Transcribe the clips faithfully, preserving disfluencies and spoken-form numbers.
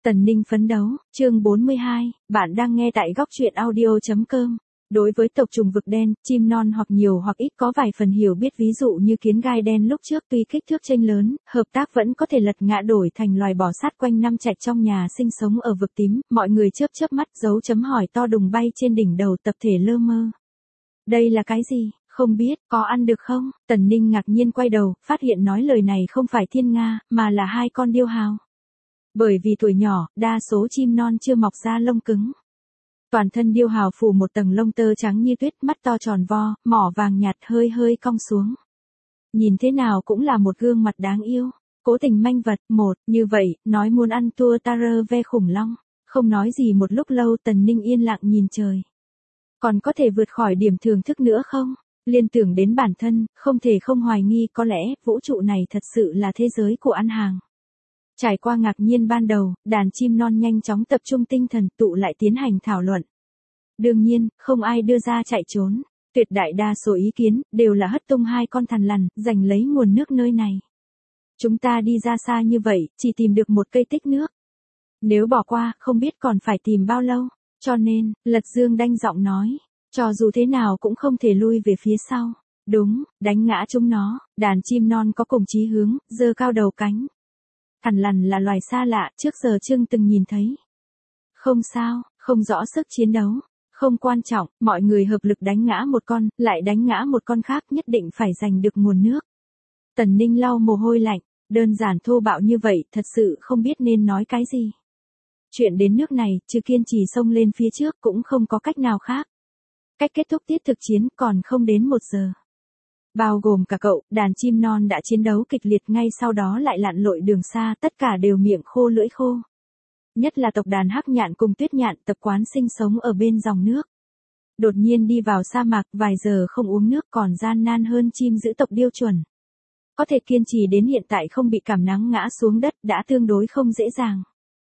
Tần Ninh phấn đấu, chương bốn mươi hai, bạn đang nghe tại góc truyện audio.com. Đối với tộc trùng vực đen, chim non hoặc nhiều hoặc ít có vài phần hiểu biết, ví dụ như kiến gai đen lúc trước tuy kích thước chênh lớn, hợp tác vẫn có thể lật ngã đổi thành loài bò sát quanh năm trạch trong nhà sinh sống ở vực tím, mọi người chớp chớp mắt, dấu chấm hỏi to đùng bay trên đỉnh đầu tập thể lơ mơ. Đây là cái gì, không biết, có ăn được không? Tần Ninh ngạc nhiên quay đầu, phát hiện nói lời này không phải thiên nga, mà là hai con điêu hào. Bởi vì tuổi nhỏ, đa số chim non chưa mọc ra lông cứng. Toàn thân điêu hào phủ một tầng lông tơ trắng như tuyết, mắt to tròn vo, mỏ vàng nhạt hơi hơi cong xuống. Nhìn thế nào cũng là một gương mặt đáng yêu. Cố tình manh vật, một, như vậy, nói muốn ăn tua tare ve khủng long. Không nói gì một lúc lâu, Tần Ninh yên lặng nhìn trời. Còn có thể vượt khỏi điểm thưởng thức nữa không? Liên tưởng đến bản thân, không thể không hoài nghi, có lẽ, vũ trụ này thật sự là thế giới của ăn hàng. Trải qua ngạc nhiên ban đầu, đàn chim non nhanh chóng tập trung tinh thần, tụ lại tiến hành thảo luận. Đương nhiên, không ai đưa ra chạy trốn. Tuyệt đại đa số ý kiến, đều là hất tung hai con thằn lằn, giành lấy nguồn nước nơi này. Chúng ta đi ra xa như vậy, chỉ tìm được một cây tích nước. Nếu bỏ qua, không biết còn phải tìm bao lâu. Cho nên, Lật Dương đanh giọng nói, cho dù thế nào cũng không thể lui về phía sau. Đúng, đánh ngã chúng nó, đàn chim non có cùng chí hướng, giơ cao đầu cánh. Thằn lằn là loài xa lạ, trước giờ chưa từng nhìn thấy. Không sao, không rõ sức chiến đấu. Không quan trọng, mọi người hợp lực đánh ngã một con, lại đánh ngã một con khác, nhất định phải giành được nguồn nước. Tần Ninh lau mồ hôi lạnh, đơn giản thô bạo như vậy, thật sự không biết nên nói cái gì. Chuyện đến nước này, trừ kiên trì xông lên phía trước cũng không có cách nào khác. Cách kết thúc tiết thực chiến còn không đến một giờ. Bao gồm cả cậu, đàn chim non đã chiến đấu kịch liệt, ngay sau đó lại lặn lội đường xa, tất cả đều miệng khô lưỡi khô. Nhất là tộc đàn hắc nhạn cùng tuyết nhạn, tập quán sinh sống ở bên dòng nước. Đột nhiên đi vào sa mạc, vài giờ không uống nước còn gian nan hơn chim giữ tộc điêu chuẩn. Có thể kiên trì đến hiện tại không bị cảm nắng ngã xuống đất đã tương đối không dễ dàng.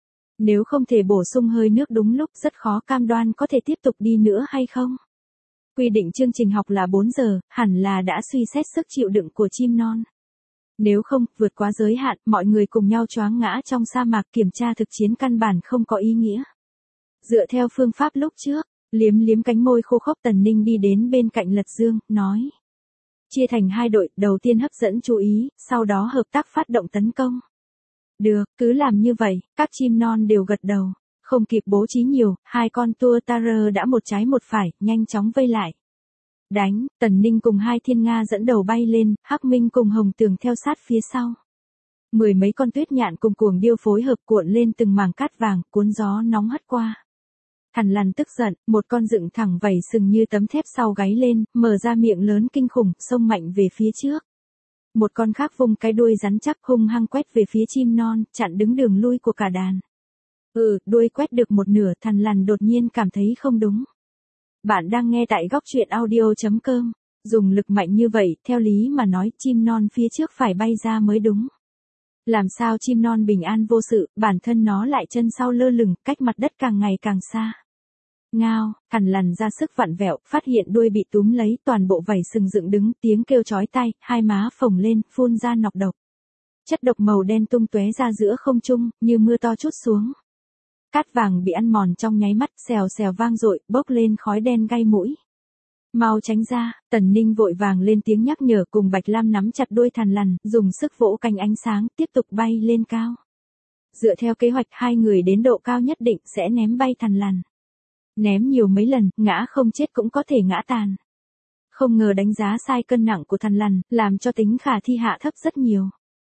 Nếu không thể bổ sung hơi nước đúng lúc, rất khó cam đoan có thể tiếp tục đi nữa hay không. Quy định chương trình học là bốn giờ, hẳn là đã suy xét sức chịu đựng của chim non. Nếu không, vượt quá giới hạn, mọi người cùng nhau choáng ngã trong sa mạc, kiểm tra thực chiến căn bản không có ý nghĩa. Dựa theo phương pháp lúc trước, liếm liếm cánh môi khô khốc, Tần Ninh đi đến bên cạnh Lật Dương, nói. Chia thành hai đội, đầu tiên hấp dẫn chú ý, sau đó hợp tác phát động tấn công. Được, cứ làm như vậy, các chim non đều gật đầu. Không kịp bố trí nhiều, hai con tua tare đã một trái một phải, nhanh chóng vây lại. Đánh, Tần Ninh cùng hai thiên nga dẫn đầu bay lên, Hắc Minh cùng Hồng Tường theo sát phía sau. Mười mấy con tuyết nhạn cùng cuồng điêu phối hợp cuộn lên từng mảng cát vàng, cuốn gió nóng hất qua. Thằn lằn tức giận, một con dựng thẳng vảy sừng như tấm thép sau gáy lên, mở ra miệng lớn kinh khủng, xông mạnh về phía trước. Một con khác vung cái đuôi rắn chắc hung hăng quét về phía chim non, chặn đứng đường lui của cả đàn. Ừ, đuôi quét được một nửa, thằn lằn đột nhiên cảm thấy không đúng. Bạn đang nghe tại góc truyện audio.com. Dùng lực mạnh như vậy, theo lý mà nói, chim non phía trước phải bay ra mới đúng. Làm sao chim non bình an vô sự, bản thân nó lại chân sau lơ lửng, cách mặt đất càng ngày càng xa. Ngao, thằn lằn ra sức vặn vẹo, phát hiện đuôi bị túm lấy, toàn bộ vảy sừng dựng đứng, tiếng kêu chói tai, hai má phồng lên, phun ra nọc độc. Chất độc màu đen tung tóe ra giữa không trung, như mưa to trút xuống. Cát vàng bị ăn mòn trong nháy mắt, xèo xèo vang dội, bốc lên khói đen gây mũi. Mau tránh ra, Tần Ninh vội vàng lên tiếng nhắc nhở, cùng Bạch Lam nắm chặt đuôi thằn lằn, dùng sức vỗ cánh ánh sáng, tiếp tục bay lên cao. Dựa theo kế hoạch, hai người đến độ cao nhất định sẽ ném bay thằn lằn. Ném nhiều mấy lần, ngã không chết cũng có thể ngã tàn. Không ngờ đánh giá sai cân nặng của thằn lằn, làm cho tính khả thi hạ thấp rất nhiều.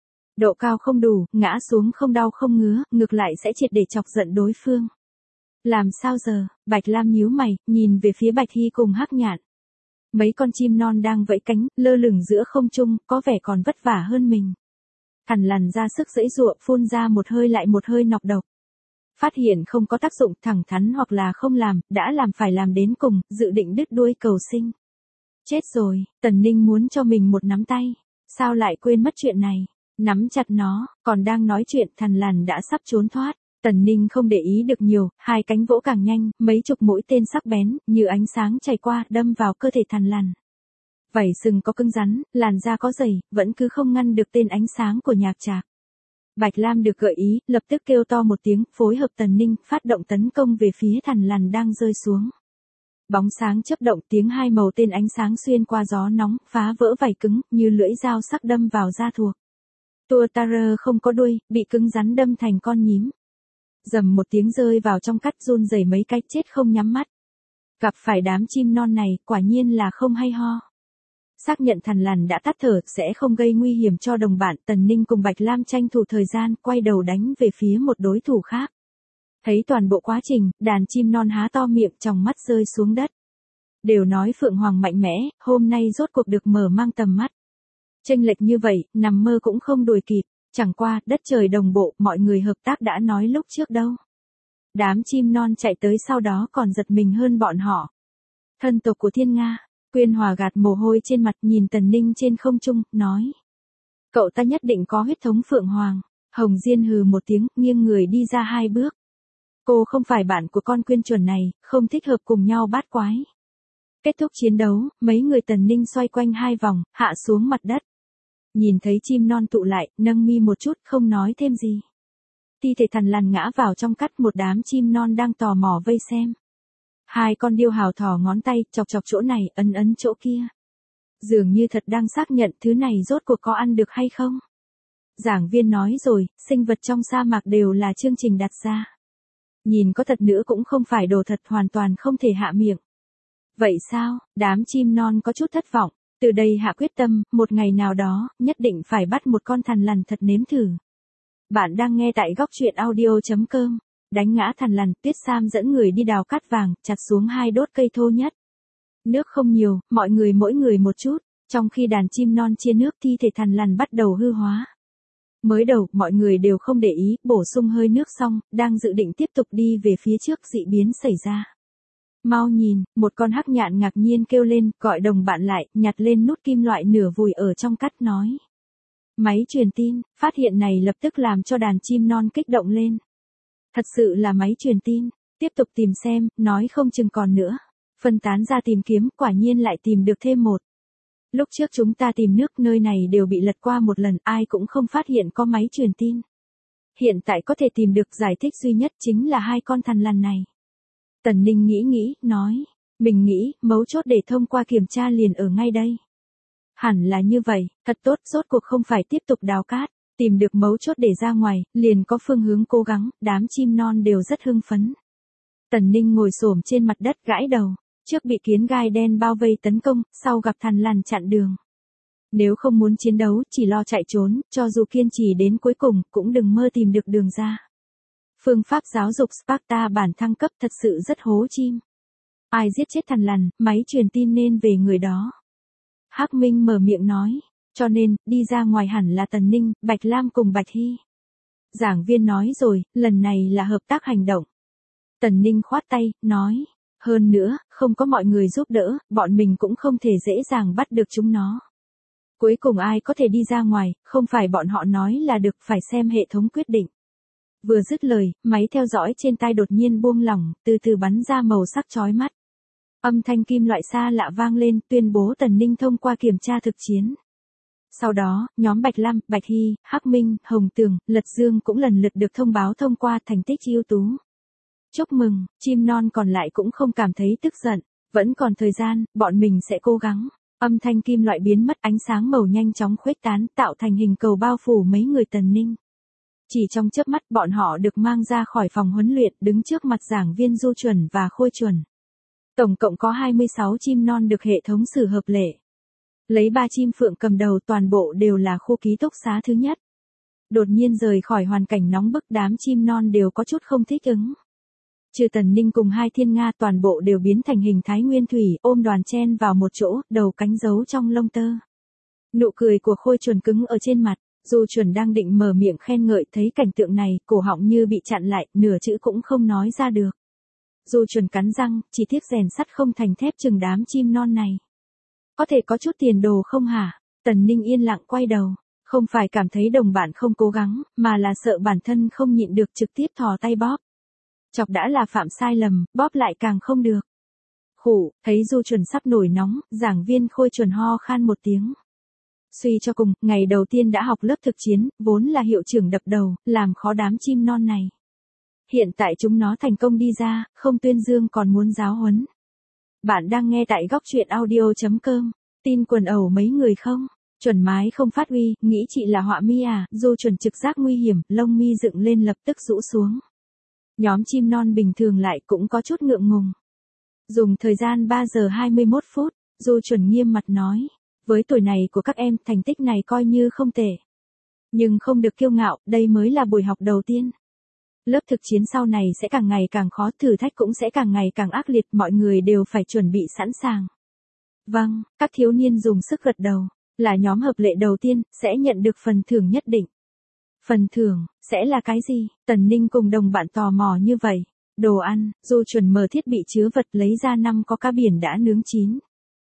Độ cao không đủ, ngã xuống không đau không ngứa, ngược lại sẽ triệt để chọc giận đối phương. Làm sao giờ? Bạch Lam nhíu mày, nhìn về phía Bạch Hy cùng Hắc Nhạn. Mấy con chim non đang vẫy cánh, lơ lửng giữa không trung, có vẻ còn vất vả hơn mình. Thằn lằn ra sức giãy giụa, phun ra một hơi lại một hơi nọc độc. Phát hiện không có tác dụng, thẳng thắn hoặc là không làm, đã làm phải làm đến cùng, dự định đứt đuôi cầu sinh. Chết rồi, Tần Ninh muốn cho mình một nắm tay. Sao lại quên mất chuyện này? Nắm chặt nó, còn đang nói chuyện, thằn lằn đã sắp trốn thoát. Tần Ninh không để ý được nhiều, hai cánh vỗ càng nhanh, mấy chục mũi tên sắc bén, như ánh sáng chảy qua, đâm vào cơ thể thằn lằn. Vảy sừng có cứng rắn, làn da có dày, vẫn cứ không ngăn được tên ánh sáng của nhạc trạc. Bạch Lam được gợi ý, lập tức kêu to một tiếng, phối hợp Tần Ninh, phát động tấn công về phía thằn lằn đang rơi xuống. Bóng sáng chớp động, tiếng hai màu tên ánh sáng xuyên qua gió nóng, phá vỡ vảy cứng, như lưỡi dao sắc đâm vào da thuộc. Tua Tara không có đuôi, bị cứng rắn đâm thành con nhím. Rầm một tiếng rơi vào trong cắt, run rẩy mấy cái, chết không nhắm mắt. Gặp phải đám chim non này, quả nhiên là không hay ho. Xác nhận thằn lằn đã tắt thở, sẽ không gây nguy hiểm cho đồng bạn, Tần Ninh cùng Bạch Lam tranh thủ thời gian, quay đầu đánh về phía một đối thủ khác. Thấy toàn bộ quá trình, đàn chim non há to miệng, tròng mắt rơi xuống đất. Đều nói Phượng Hoàng mạnh mẽ, hôm nay rốt cuộc được mở mang tầm mắt. Chênh lệch như vậy, nằm mơ cũng không đuổi kịp, chẳng qua, đất trời đồng bộ, mọi người hợp tác đã nói lúc trước đâu. Đám chim non chạy tới sau đó còn giật mình hơn bọn họ. Thân tộc của Thiên Nga, Quyên Hòa gạt mồ hôi trên mặt, nhìn Tần Ninh trên không trung, nói. Cậu ta nhất định có huyết thống Phượng Hoàng. Hồng Diên hừ một tiếng, nghiêng người đi ra hai bước. Cô không phải bạn của con Quyên chuẩn này, không thích hợp cùng nhau bát quái. Kết thúc chiến đấu, mấy người Tần Ninh xoay quanh hai vòng, hạ xuống mặt đất. Nhìn thấy chim non tụ lại, nâng mi một chút, không nói thêm gì. Thi thể thằn lằn ngã vào trong cắt, một đám chim non đang tò mò vây xem. Hai con điêu hào thò ngón tay, chọc chọc chỗ này, ấn ấn chỗ kia. Dường như thật đang xác nhận thứ này rốt cuộc có ăn được hay không. Giảng viên nói rồi, sinh vật trong sa mạc đều là chương trình đặt ra. Nhìn có thật nữa cũng không phải đồ thật, hoàn toàn không thể hạ miệng. Vậy sao, đám chim non có chút thất vọng, từ đây hạ quyết tâm, một ngày nào đó, nhất định phải bắt một con thằn lằn thật nếm thử. Bạn đang nghe tại góc truyện audio chấm com. Đánh ngã thằn lằn, Tuyết Sam dẫn người đi đào cát vàng, chặt xuống hai đốt cây thô nhất. Nước không nhiều, mọi người mỗi người một chút, trong khi đàn chim non chia nước, thi thể thằn lằn bắt đầu hư hóa. Mới đầu, mọi người đều không để ý, bổ sung hơi nước xong, đang dự định tiếp tục đi về phía trước, dị biến xảy ra. Mau nhìn, một con hắc nhạn ngạc nhiên kêu lên, gọi đồng bạn lại, nhặt lên nút kim loại nửa vùi ở trong cát, nói. Máy truyền tin, phát hiện này lập tức làm cho đàn chim non kích động lên. Thật sự là máy truyền tin, tiếp tục tìm xem, nói không chừng còn nữa. Phân tán ra tìm kiếm, quả nhiên lại tìm được thêm một. Lúc trước chúng ta tìm nước nơi này đều bị lật qua một lần, ai cũng không phát hiện có máy truyền tin. Hiện tại có thể tìm được giải thích duy nhất chính là hai con thằn lằn này. Tần Ninh nghĩ nghĩ, nói, mình nghĩ, mấu chốt để thông qua kiểm tra liền ở ngay đây. Hẳn là như vậy, thật tốt, rốt cuộc không phải tiếp tục đào cát, tìm được mấu chốt để ra ngoài, liền có phương hướng cố gắng, đám chim non đều rất hưng phấn. Tần Ninh ngồi xổm trên mặt đất gãi đầu, trước bị kiến gai đen bao vây tấn công, sau gặp thằn lằn chặn đường. Nếu không muốn chiến đấu, chỉ lo chạy trốn, cho dù kiên trì đến cuối cùng, cũng đừng mơ tìm được đường ra. Phương pháp giáo dục Sparta bản thăng cấp thật sự rất hố chim. Ai giết chết thằn lằn, máy truyền tin nên về người đó. Hắc Minh mở miệng nói, cho nên, đi ra ngoài hẳn là Tần Ninh, Bạch Lam cùng Bạch Hy. Giảng viên nói rồi, lần này là hợp tác hành động. Tần Ninh khoát tay, nói, hơn nữa, không có mọi người giúp đỡ, bọn mình cũng không thể dễ dàng bắt được chúng nó. Cuối cùng ai có thể đi ra ngoài, không phải bọn họ nói là được, phải xem hệ thống quyết định. Vừa dứt lời, máy theo dõi trên tai đột nhiên buông lỏng, từ từ bắn ra màu sắc chói mắt. Âm thanh kim loại xa lạ vang lên, tuyên bố Tần Ninh thông qua kiểm tra thực chiến. Sau đó, nhóm Bạch Lam, Bạch Hy, Hắc Minh, Hồng Tường, Lật Dương cũng lần lượt được thông báo thông qua thành tích ưu tú. Chúc mừng, chim non còn lại cũng không cảm thấy tức giận, vẫn còn thời gian, bọn mình sẽ cố gắng. Âm thanh kim loại biến mất, ánh sáng màu nhanh chóng khuếch tán, tạo thành hình cầu bao phủ mấy người Tần Ninh. Chỉ trong chớp mắt bọn họ được mang ra khỏi phòng huấn luyện, đứng trước mặt giảng viên Du Chuẩn và Khôi Chuẩn. Tổng cộng có hai mươi sáu chim non được hệ thống xử hợp lệ. Lấy ba chim phượng cầm đầu, toàn bộ đều là khu ký túc xá thứ nhất. Đột nhiên rời khỏi hoàn cảnh nóng bức, đám chim non đều có chút không thích ứng. Trừ Tần Ninh cùng hai Thiên Nga, toàn bộ đều biến thành hình thái nguyên thủy, ôm đoàn chen vào một chỗ, đầu cánh giấu trong lông tơ. Nụ cười của Khôi Chuẩn cứng ở trên mặt, Du Chuẩn đang định mở miệng khen ngợi, thấy cảnh tượng này, cổ họng như bị chặn lại, nửa chữ cũng không nói ra được. Du Chuẩn cắn răng, chỉ tiếc rèn sắt không thành thép, chừng đám chim non này. Có thể có chút tiền đồ không hả? Tần Ninh yên lặng quay đầu, không phải cảm thấy đồng bạn không cố gắng, mà là sợ bản thân không nhịn được, trực tiếp thò tay bóp. Chọc đã là phạm sai lầm, bóp lại càng không được. Khủ, thấy Du Chuẩn sắp nổi nóng, giảng viên Khôi Chuẩn ho khan một tiếng. Suy cho cùng, ngày đầu tiên đã học lớp thực chiến, vốn là hiệu trưởng đập đầu, làm khó đám chim non này. Hiện tại chúng nó thành công đi ra, không tuyên dương còn muốn giáo huấn. Bạn đang nghe tại góc truyện audio.com. Tin quần ẩu mấy người không? Chuẩn mái không phát uy, nghĩ chị là họa mi à, Du Chuẩn trực giác nguy hiểm, lông mi dựng lên lập tức rũ xuống. Nhóm chim non bình thường lại cũng có chút ngượng ngùng. Dùng thời gian ba giờ hai mươi mốt phút, Du Chuẩn nghiêm mặt nói. Với tuổi này của các em, thành tích này coi như không tệ. Nhưng không được kiêu ngạo, đây mới là buổi học đầu tiên. Lớp thực chiến sau này sẽ càng ngày càng khó, thử thách cũng sẽ càng ngày càng ác liệt, mọi người đều phải chuẩn bị sẵn sàng. Vâng, các thiếu niên dùng sức gật đầu, là nhóm hợp lệ đầu tiên, sẽ nhận được phần thưởng nhất định. Phần thưởng, sẽ là cái gì? Tần Ninh cùng đồng bạn tò mò như vậy. Đồ ăn, Du Chuẩn mở thiết bị chứa vật lấy ra năm có cá biển đã nướng chín.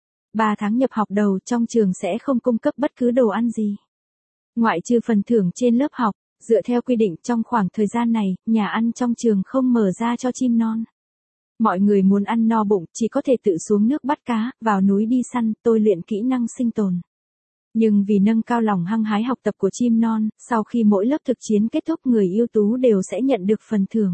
Ba tháng nhập học đầu trong trường sẽ không cung cấp bất cứ đồ ăn gì. Ngoại trừ phần thưởng trên lớp học, dựa theo quy định trong khoảng thời gian này, nhà ăn trong trường không mở ra cho chim non. Mọi người muốn ăn no bụng chỉ có thể tự xuống nước bắt cá, vào núi đi săn, tôi luyện kỹ năng sinh tồn. Nhưng vì nâng cao lòng hăng hái học tập của chim non, sau khi mỗi lớp thực chiến kết thúc người ưu tú đều sẽ nhận được phần thưởng.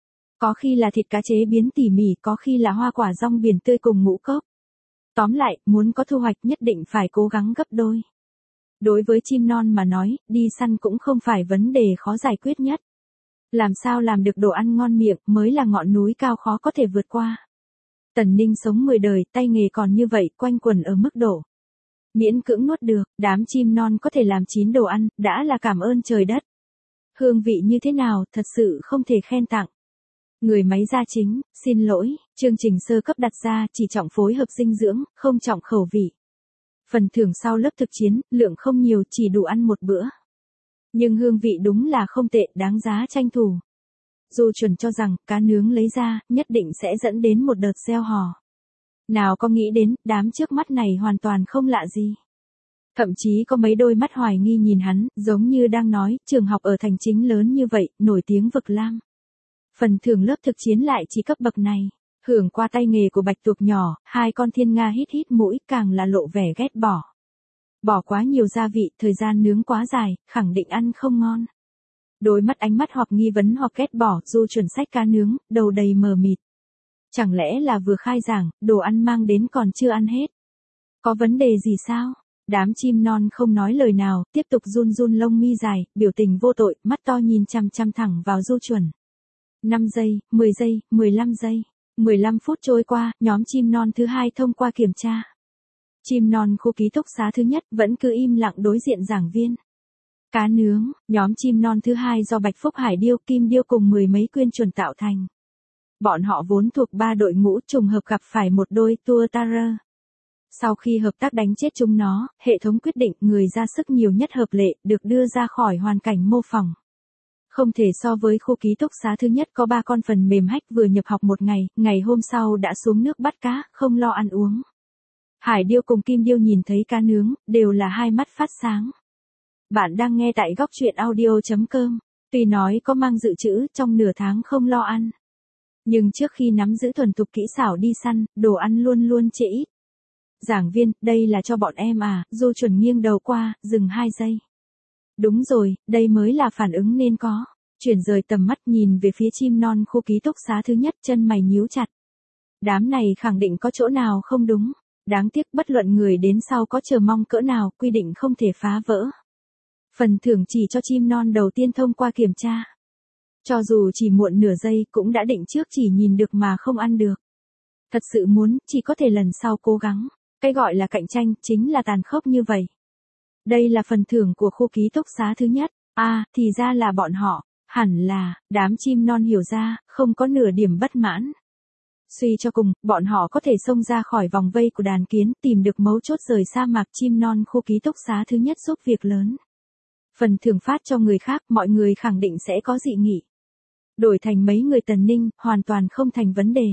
Có khi là thịt cá chế biến tỉ mỉ, có khi là hoa quả rong biển tươi cùng ngũ cốc. Tóm lại, muốn có thu hoạch nhất định phải cố gắng gấp đôi. Đối với chim non mà nói, đi săn cũng không phải vấn đề khó giải quyết nhất. Làm sao làm được đồ ăn ngon miệng mới là ngọn núi cao khó có thể vượt qua. Tần Ninh sống mười đời, tay nghề còn như vậy, quanh quẩn ở mức độ miễn cưỡng nuốt được, đám chim non có thể làm chín đồ ăn, đã là cảm ơn trời đất. Hương vị như thế nào, thật sự không thể khen tặng. Người máy gia chính, xin lỗi, chương trình sơ cấp đặt ra chỉ trọng phối hợp dinh dưỡng, không trọng khẩu vị. Phần thưởng sau lớp thực chiến, lượng không nhiều, chỉ đủ ăn một bữa. Nhưng hương vị đúng là không tệ, đáng giá tranh thủ. Du Chuẩn cho rằng, cá nướng lấy ra, nhất định sẽ dẫn đến một đợt reo hò. Nào có nghĩ đến, đám trước mắt này hoàn toàn không lạ gì. Thậm chí có mấy đôi mắt hoài nghi nhìn hắn, giống như đang nói, trường học ở thành chính lớn như vậy, nổi tiếng vực lam. Phần thưởng lớp thực chiến lại chỉ cấp bậc này. Hưởng qua tay nghề của bạch tuộc nhỏ, hai con thiên nga hít hít mũi càng là lộ vẻ ghét bỏ. Bỏ quá nhiều gia vị, thời gian nướng quá dài, khẳng định ăn không ngon. Đôi mắt ánh mắt hoặc nghi vấn hoặc ghét bỏ, Du Chuẩn xách cá nướng, đầu đầy mờ mịt. Chẳng lẽ là vừa khai giảng, đồ ăn mang đến còn chưa ăn hết? Có vấn đề gì sao? Đám chim non không nói lời nào, tiếp tục run run lông mi dài, biểu tình vô tội, mắt to nhìn chăm chăm thẳng vào Du Chuẩn. năm giây, mười giây, mười lăm giây. mười lăm phút trôi qua, nhóm chim non thứ hai thông qua kiểm tra. Chim non khu ký túc xá thứ nhất vẫn cứ im lặng đối diện giảng viên. Cá nướng, nhóm chim non thứ hai do Bạch Phúc Hải Điêu, Kim Điêu cùng mười mấy quyên chuẩn tạo thành. Bọn họ vốn thuộc ba đội ngũ, trùng hợp gặp phải một đôi tua tarer. Sau khi hợp tác đánh chết chúng nó, hệ thống quyết định người ra sức nhiều nhất hợp lệ, được đưa ra khỏi hoàn cảnh mô phỏng. Không thể so với khu ký túc xá thứ nhất có ba con phần mềm hack vừa nhập học một ngày, ngày hôm sau đã xuống nước bắt cá, không lo ăn uống. Hải Điêu cùng Kim Điêu nhìn thấy cá nướng, đều là hai mắt phát sáng. Bạn đang nghe tại góc truyện audio.com. Tuy nói có mang dự trữ trong nửa tháng không lo ăn. Nhưng trước khi nắm giữ thuần thục kỹ xảo đi săn, đồ ăn luôn luôn trễ ít. Giảng viên, đây là cho bọn em à, Du Chuẩn nghiêng đầu qua, dừng hai giây. Đúng rồi, đây mới là phản ứng nên có. Chuyển rời tầm mắt nhìn về phía chim non khu ký túc xá thứ nhất, chân mày nhíu chặt. Đám này khẳng định có chỗ nào không đúng. Đáng tiếc bất luận người đến sau có chờ mong cỡ nào, quy định không thể phá vỡ. Phần thưởng chỉ cho chim non đầu tiên thông qua kiểm tra. Cho dù chỉ muộn nửa giây cũng đã định trước chỉ nhìn được mà không ăn được. Thật sự muốn, chỉ có thể lần sau cố gắng. Cái gọi là cạnh tranh, chính là tàn khốc như vậy. Đây là phần thưởng của khu ký túc xá thứ nhất. À, thì ra là bọn họ. Hẳn là, đám chim non hiểu ra, không có nửa điểm bất mãn. Suy cho cùng, bọn họ có thể xông ra khỏi vòng vây của đàn kiến, tìm được mấu chốt rời sa mạc chim non khu ký túc xá thứ nhất giúp việc lớn. Phần thưởng phát cho người khác, mọi người khẳng định sẽ có dị nghị. Đổi thành mấy người Tần Ninh, hoàn toàn không thành vấn đề.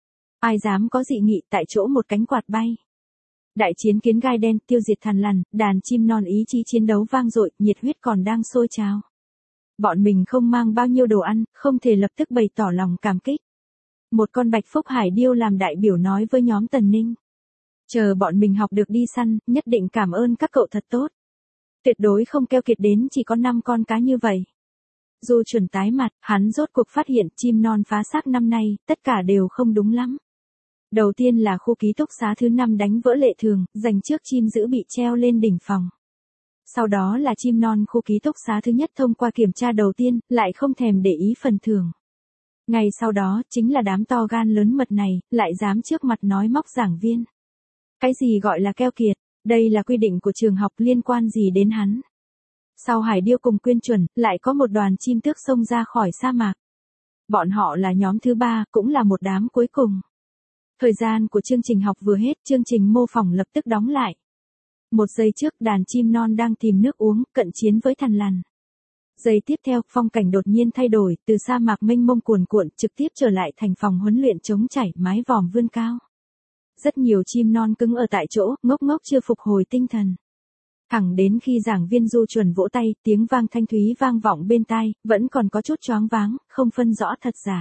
Ai dám có dị nghị, tại chỗ một cánh quạt bay. Đại chiến kiến gai đen, tiêu diệt thằn lằn, đàn chim non ý chí chiến đấu vang dội, nhiệt huyết còn đang sôi trào. Bọn mình không mang bao nhiêu đồ ăn, không thể lập tức bày tỏ lòng cảm kích. Một con Bạch Phúc Hải Điêu làm đại biểu nói với nhóm Tần Ninh. Chờ bọn mình học được đi săn, nhất định cảm ơn các cậu thật tốt. Tuyệt đối không keo kiệt đến chỉ có năm con cá như vậy. Du Chuẩn tái mặt, hắn rốt cuộc phát hiện chim non phá xác năm nay, tất cả đều không đúng lắm. Đầu tiên là khu ký túc xá thứ năm đánh vỡ lệ thường, dành trước chim giữ bị treo lên đỉnh phòng. Sau đó là chim non khu ký túc xá thứ nhất thông qua kiểm tra đầu tiên, lại không thèm để ý phần thưởng. Ngày sau đó, chính là đám to gan lớn mật này, lại dám trước mặt nói móc giảng viên. Cái gì gọi là keo kiệt, đây là quy định của trường học liên quan gì đến hắn. Sau Hải Điêu cùng Quyên Chuẩn, lại có một đoàn chim tước xông ra khỏi sa mạc. Bọn họ là nhóm thứ ba, cũng là một đám cuối cùng. Thời gian của chương trình học vừa hết, chương trình mô phỏng lập tức đóng lại. Một giây trước, đàn chim non đang tìm nước uống, cận chiến với thằn lằn. Giây tiếp theo, phong cảnh đột nhiên thay đổi, từ sa mạc mênh mông cuồn cuộn, trực tiếp trở lại thành phòng huấn luyện trống chảy, mái vòm vươn cao. Rất nhiều chim non cứng ở tại chỗ, ngốc ngốc chưa phục hồi tinh thần. Thẳng đến khi giảng viên Du Chuẩn vỗ tay, tiếng vang thanh thúy vang vọng bên tai, vẫn còn có chút choáng váng, không phân rõ thật giả.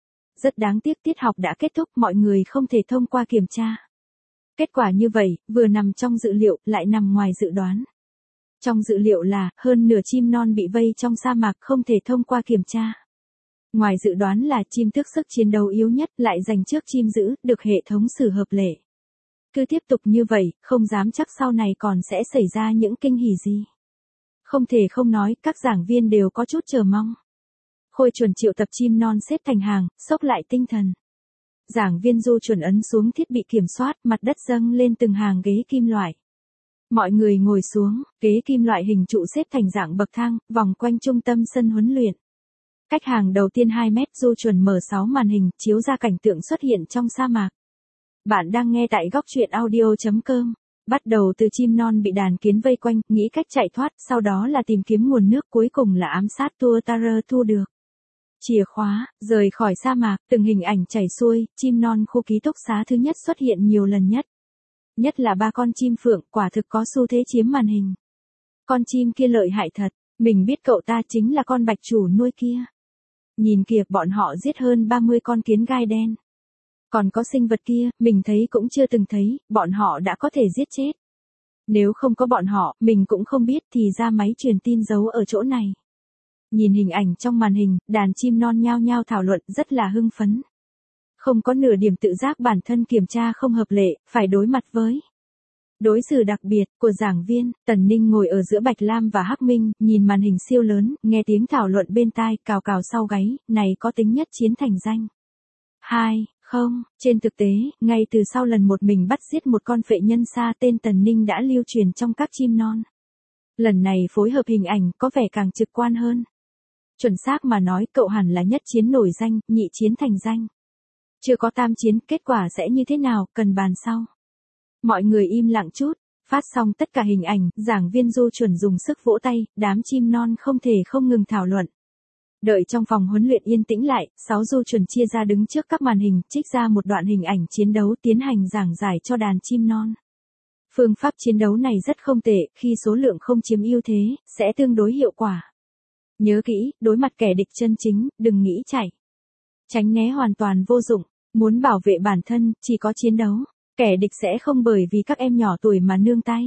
Rất đáng tiếc tiết học đã kết thúc, mọi người không thể thông qua kiểm tra. Kết quả như vậy, vừa nằm trong dự liệu, lại nằm ngoài dự đoán. Trong dự liệu là, hơn nửa chim non bị vây trong sa mạc không thể thông qua kiểm tra. Ngoài dự đoán là chim tước sức chiến đấu yếu nhất lại giành trước chim giữ, được hệ thống xử hợp lệ. Cứ tiếp tục như vậy, không dám chắc sau này còn sẽ xảy ra những kinh hỉ gì. Không thể không nói, các giảng viên đều có chút chờ mong. Khôi Chuẩn triệu tập chim non xếp thành hàng, xốc lại tinh thần. Giảng viên Du Chuẩn ấn xuống thiết bị kiểm soát, mặt đất dâng lên từng hàng ghế kim loại. Mọi người ngồi xuống, ghế kim loại hình trụ xếp thành dạng bậc thang, vòng quanh trung tâm sân huấn luyện. Cách hàng đầu tiên hai mét, Du Chuẩn mở sáu màn hình, chiếu ra cảnh tượng xuất hiện trong sa mạc. Bạn đang nghe tại góc truyện audio chấm com. Bắt đầu từ chim non bị đàn kiến vây quanh, nghĩ cách chạy thoát, sau đó là tìm kiếm nguồn nước, cuối cùng là ám sát Tuatara thu được chìa khóa, rời khỏi sa mạc, từng hình ảnh chảy xuôi, chim non khu ký túc xá thứ nhất xuất hiện nhiều lần nhất. Nhất là ba con chim phượng, quả thực có xu thế chiếm màn hình. Con chim kia lợi hại thật, mình biết cậu ta chính là con bạch chủ nuôi kia. Nhìn kìa, bọn họ giết hơn ba mươi con kiến gai đen. Còn có sinh vật kia, mình thấy cũng chưa từng thấy, bọn họ đã có thể giết chết. Nếu không có bọn họ, mình cũng không biết thì ra máy truyền tin giấu ở chỗ này. Nhìn hình ảnh trong màn hình, đàn chim non nhao nhao thảo luận rất là hưng phấn. Không có nửa điểm tự giác bản thân kiểm tra không hợp lệ, phải đối mặt với đối xử đặc biệt của giảng viên. Tần Ninh ngồi ở giữa Bạch Lam và Hắc Minh, nhìn màn hình siêu lớn, nghe tiếng thảo luận bên tai, cào cào sau gáy, này có tính nhất chiến thành danh. Hai, không, trên thực tế, ngay từ sau lần một mình bắt giết một con phệ nhân sa, tên Tần Ninh đã lưu truyền trong các chim non. Lần này phối hợp hình ảnh có vẻ càng trực quan hơn. Chuẩn xác mà nói, cậu hẳn là nhất chiến nổi danh, nhị chiến thành danh. Chưa có tam chiến, kết quả sẽ như thế nào, cần bàn sau. Mọi người im lặng chút, phát xong tất cả hình ảnh, giảng viên Du Chuẩn dùng sức vỗ tay, đám chim non không thể không ngừng thảo luận. Đợi trong phòng huấn luyện yên tĩnh lại, sáu Du Chuẩn chia ra đứng trước các màn hình, trích ra một đoạn hình ảnh chiến đấu tiến hành giảng giải cho đàn chim non. Phương pháp chiến đấu này rất không tệ, khi số lượng không chiếm ưu thế, sẽ tương đối hiệu quả. Nhớ kỹ, đối mặt kẻ địch chân chính, đừng nghĩ chạy. Tránh né hoàn toàn vô dụng, muốn bảo vệ bản thân, chỉ có chiến đấu. Kẻ địch sẽ không bởi vì các em nhỏ tuổi mà nương tay.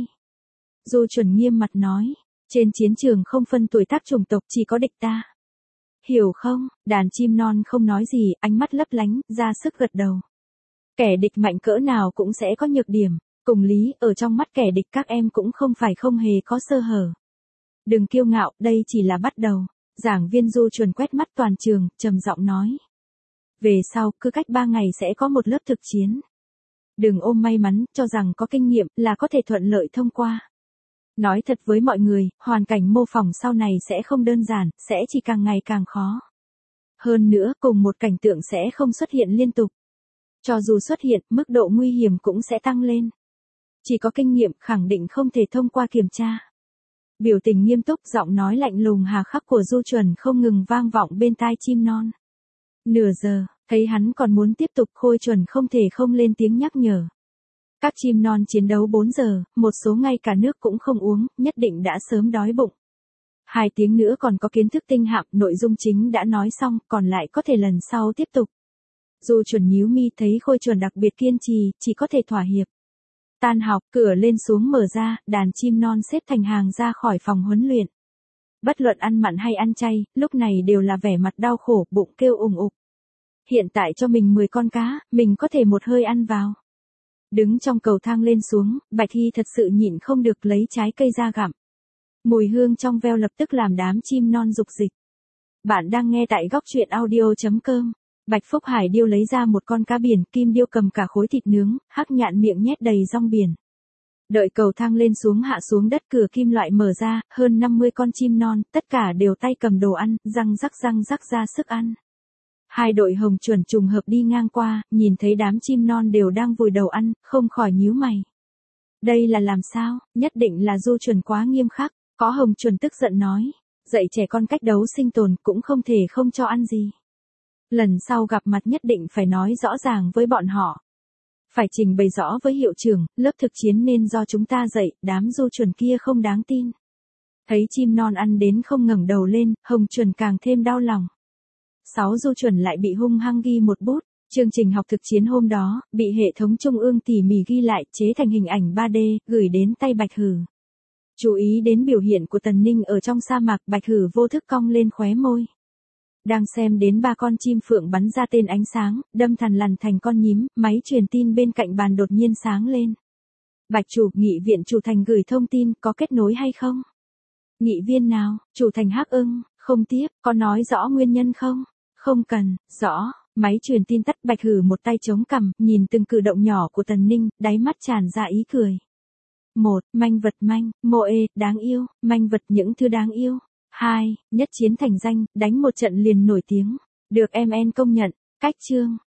Du Chuẩn nghiêm mặt nói, trên chiến trường không phân tuổi tác chủng tộc, chỉ có địch ta. Hiểu không? Đàn chim non không nói gì, ánh mắt lấp lánh, ra sức gật đầu. Kẻ địch mạnh cỡ nào cũng sẽ có nhược điểm, cùng lý, ở trong mắt kẻ địch các em cũng không phải không hề có sơ hở. Đừng kiêu ngạo, đây chỉ là bắt đầu. Giảng viên Du Chuẩn quét mắt toàn trường, trầm giọng nói. Về sau, cứ cách ba ngày sẽ có một lớp thực chiến. Đừng ôm may mắn, cho rằng có kinh nghiệm là có thể thuận lợi thông qua. Nói thật với mọi người, hoàn cảnh mô phỏng sau này sẽ không đơn giản, sẽ chỉ càng ngày càng khó. Hơn nữa, cùng một cảnh tượng sẽ không xuất hiện liên tục. Cho dù xuất hiện, mức độ nguy hiểm cũng sẽ tăng lên. Chỉ có kinh nghiệm khẳng định không thể thông qua kiểm tra. Biểu tình nghiêm túc, giọng nói lạnh lùng hà khắc của Du Chuẩn không ngừng vang vọng bên tai chim non. Nửa giờ, thấy hắn còn muốn tiếp tục, Khôi Chuẩn không thể không lên tiếng nhắc nhở. Các chim non chiến đấu bốn giờ, một số ngay cả nước cũng không uống, nhất định đã sớm đói bụng. Hai tiếng nữa còn có kiến thức tinh hạm, nội dung chính đã nói xong, còn lại có thể lần sau tiếp tục. Du Chuẩn nhíu mi thấy Khôi Chuẩn đặc biệt kiên trì, chỉ có thể thỏa hiệp. Tan học, cửa lên xuống mở ra, đàn chim non xếp thành hàng ra khỏi phòng huấn luyện. Bất luận ăn mặn hay ăn chay, lúc này đều là vẻ mặt đau khổ, bụng kêu ủng ục. Hiện tại cho mình mười con cá, mình có thể một hơi ăn vào. Đứng trong cầu thang lên xuống, Bạch Hy thật sự nhịn không được lấy trái cây ra gặm. Mùi hương trong veo lập tức làm đám chim non rục dịch. Bạn đang nghe tại góc truyện audio chấm com. Bạch Phúc Hải Điêu lấy ra một con cá biển, Kim Điêu cầm cả khối thịt nướng, Hắc Nhạn miệng nhét đầy rong biển. Đợi cầu thang lên xuống hạ xuống đất, cửa kim loại mở ra, hơn năm mươi con chim non, tất cả đều tay cầm đồ ăn, răng rắc răng rắc ra sức ăn. Hai đội hồng chuẩn trùng hợp đi ngang qua, nhìn thấy đám chim non đều đang vùi đầu ăn, không khỏi nhíu mày. Đây là làm sao, nhất định là Du Chuẩn quá nghiêm khắc, có hồng chuẩn tức giận nói. Dạy trẻ con cách đấu sinh tồn cũng không thể không cho ăn gì. Lần sau gặp mặt nhất định phải nói rõ ràng với bọn họ. Phải trình bày rõ với hiệu trưởng, lớp thực chiến nên do chúng ta dạy, đám Du Chuẩn kia không đáng tin. Thấy chim non ăn đến không ngẩng đầu lên, hồng chuẩn càng thêm đau lòng. Sáu Du Chuẩn lại bị hung hăng ghi một bút. Chương trình học thực chiến hôm đó, bị hệ thống trung ương tỉ mỉ ghi lại, chế thành hình ảnh ba D, gửi đến tay Bạch Hử. Chú ý đến biểu hiện của Tần Ninh ở trong sa mạc, Bạch Hử vô thức cong lên khóe môi. Đang xem đến ba con chim phượng bắn ra tên ánh sáng, đâm thằn lằn thành con nhím, máy truyền tin bên cạnh bàn đột nhiên sáng lên. Bạch chủ, nghị viện chủ thành gửi thông tin, có kết nối hay không? Nghị viên nào? Chủ thành Hắc Ưng, không tiếp, có nói rõ nguyên nhân không? Không cần, rõ. Máy truyền tin tắt, Bạch Hử một tay chống cằm, nhìn từng cử động nhỏ của Tần Ninh, đáy mắt tràn ra ý cười. Một, manh vật manh, mô ê, đáng yêu, manh vật những thứ đáng yêu. Hai, nhất chiến thành danh, đánh một trận liền nổi tiếng. Được em en công nhận, cách chương.